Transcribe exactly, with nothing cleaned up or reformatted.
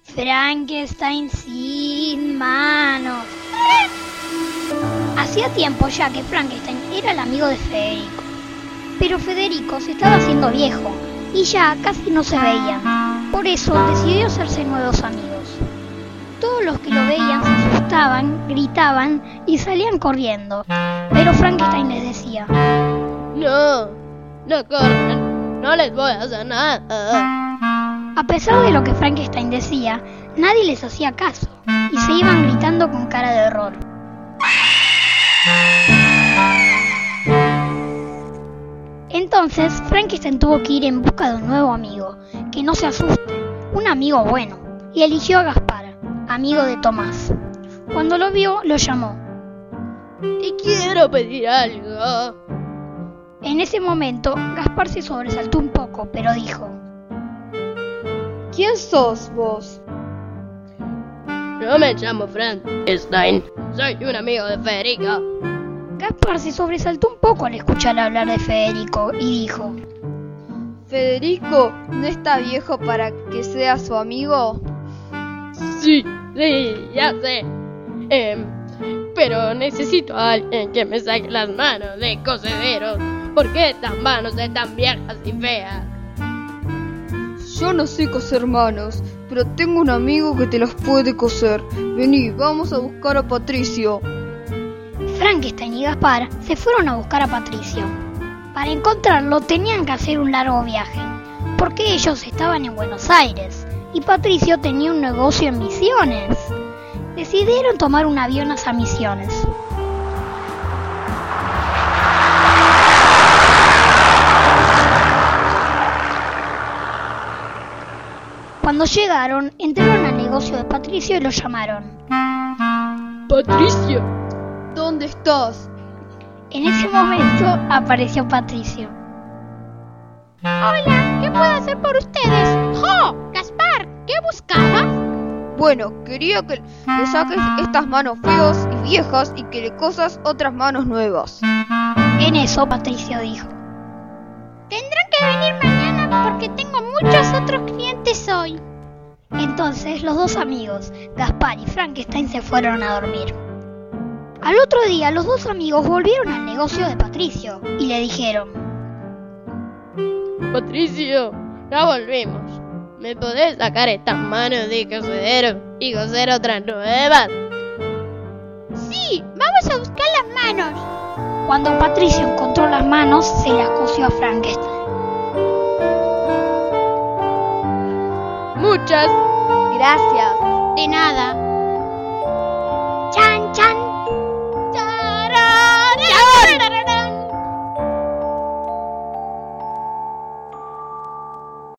Frankenstein sin manos. Hacía tiempo ya que Frankenstein era el amigo de Federico, pero Federico se estaba haciendo viejo y ya casi no se veían. Por eso decidió hacerse nuevos amigos. Todos los que lo veían se asustaban, gritaban y salían corriendo, pero Frankenstein les decía: No, no corran, no les voy a hacer nada. A pesar de lo que Frankenstein decía, nadie les hacía caso y se iban gritando con cara de horror. Entonces Frankenstein tuvo que ir en busca de un nuevo amigo, que no se asuste, un amigo bueno, y eligió a Gaspar, amigo de Tomás. Cuando lo vio, lo llamó. Te quiero pedir algo. En ese momento, Gaspar se sobresaltó un poco, pero dijo: ¿Quién sos vos? No me llamo Frankenstein, soy un amigo de Federico. Gaspar se sobresaltó un poco al escuchar hablar de Federico y dijo: ¿Federico no está viejo para que sea su amigo? Sí, sí, ya sé. Eh, pero necesito a alguien que me saque las manos de cosederos. ¿Por qué estas manos están viejas y feas? Yo no sé coser manos, pero tengo un amigo que te las puede coser. Vení, vamos a buscar a Patricio. Frankenstein y Gaspar se fueron a buscar a Patricio. Para encontrarlo tenían que hacer un largo viaje, porque ellos estaban en Buenos Aires y Patricio tenía un negocio en Misiones. Decidieron tomar un avión hacia Misiones. Cuando llegaron, entraron al negocio de Patricio y lo llamaron. Patricio, ¿dónde estás? En ese momento apareció Patricio. Hola, ¿qué puedo hacer por ustedes? ¡Jo! Gaspar, ¿qué buscabas? Bueno, quería que le saques estas manos feas y viejas y que le cosas otras manos nuevas. En eso Patricio dijo: Tendrán que venir mañana porque tengo muchos otros clientes hoy. Entonces los dos amigos, Gaspar y Frankenstein, se fueron a dormir. Al otro día los dos amigos volvieron al negocio de Patricio y le dijeron: Patricio, ya volvimos. ¿Me podés sacar estas manos de cosedero y coser otras nuevas? Sí, vamos a buscar las manos. Cuando Patricio encontró las manos, se las cosió a Frankenstein. Muchas gracias. De nada.